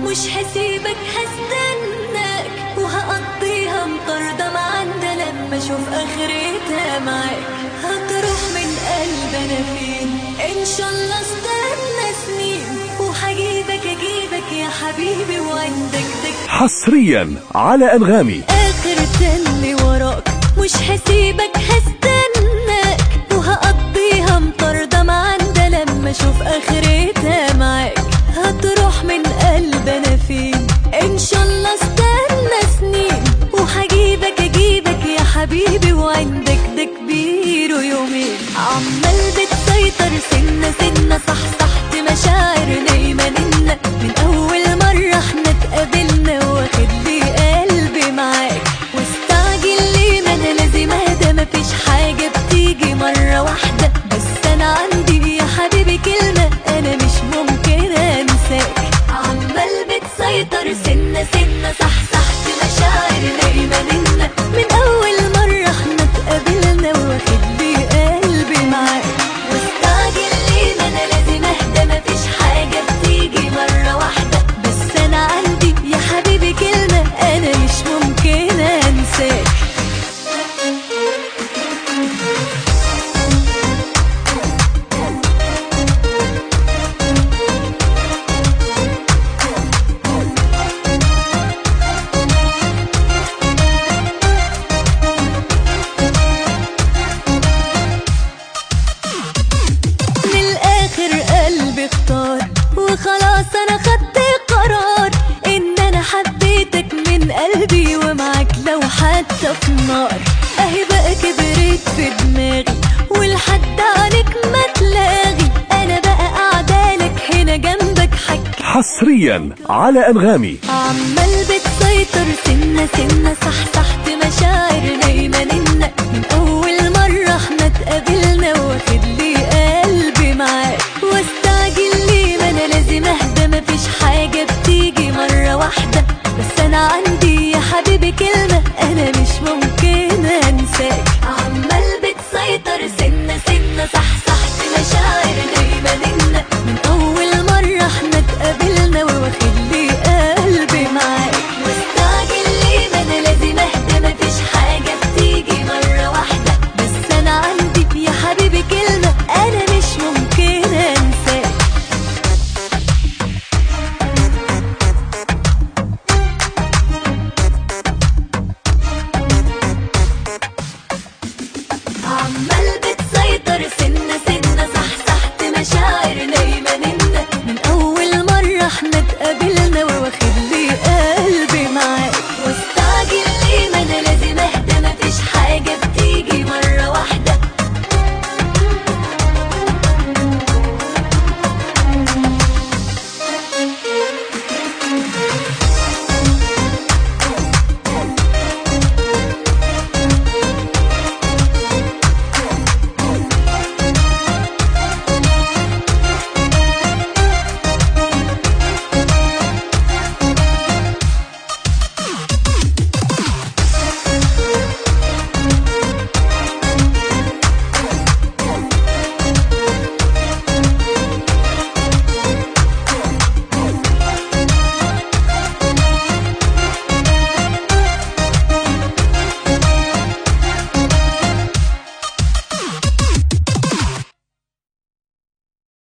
مش هسيبك هستناك، وهقضيها مطاردة معانا لما اشوف اخرتها معاك. هتروح من قلب انا فين ان شاء الله استنى سنين، وهجيبك اجيبك يا حبيبي وعندك دك. حصريا على أنغامي. اخر تاني وراك مش هسيبك هستناك، وهقضيها مطاردة معانا لما اشوف اخرتها معاك. هتروح من قلب انا فين ان شاء الله استنى سنين، وهجيبك اجيبك يا حبيبي وعندك ده كبير ويومين. عمال بتسيطر سنة سنة، صحصحت مشاعر نايمة منا من اول مرة احنا اتقابلنا، واخد لي قلبي معاك واستعجل ليه؟ ما انا لازم اهدى، مفيش حاجة بتيجي مرة واحدة، بس انا عندي يا حبيبي كلمة انا مش ممكن انساك. عمال بتسيطر سنة سنة، صحصحت مشاعر نايمة منا من اول مرة احنا اتقابلنا، واخد لي قلبي معاك واستعجل ليه؟ ما انا لازم اهدى، مفيش حاجة بتيجي مرة واحدة، بس انا عندي يا حبيبي كلمة انا مش ممكن انساك. قلبي اختار وخلاص انا خدت قرار ان انا حبيتك من قلبي، ومعاك لو حتى في النار. اهي بقى كبرت في دماغي ولحد عنك ما تلاغي، انا بقى قاعدالك هنا جنبك حكي. حصريا على أنغامي. عمال بتسيطر سنة سنة، صحصحت مشاعر نايمة منا من اول مرة احنا اتقابلنا، واخد لي قلبي معاك واستعجل ليه؟ ما انا لازم اهدى، مفيش حاجة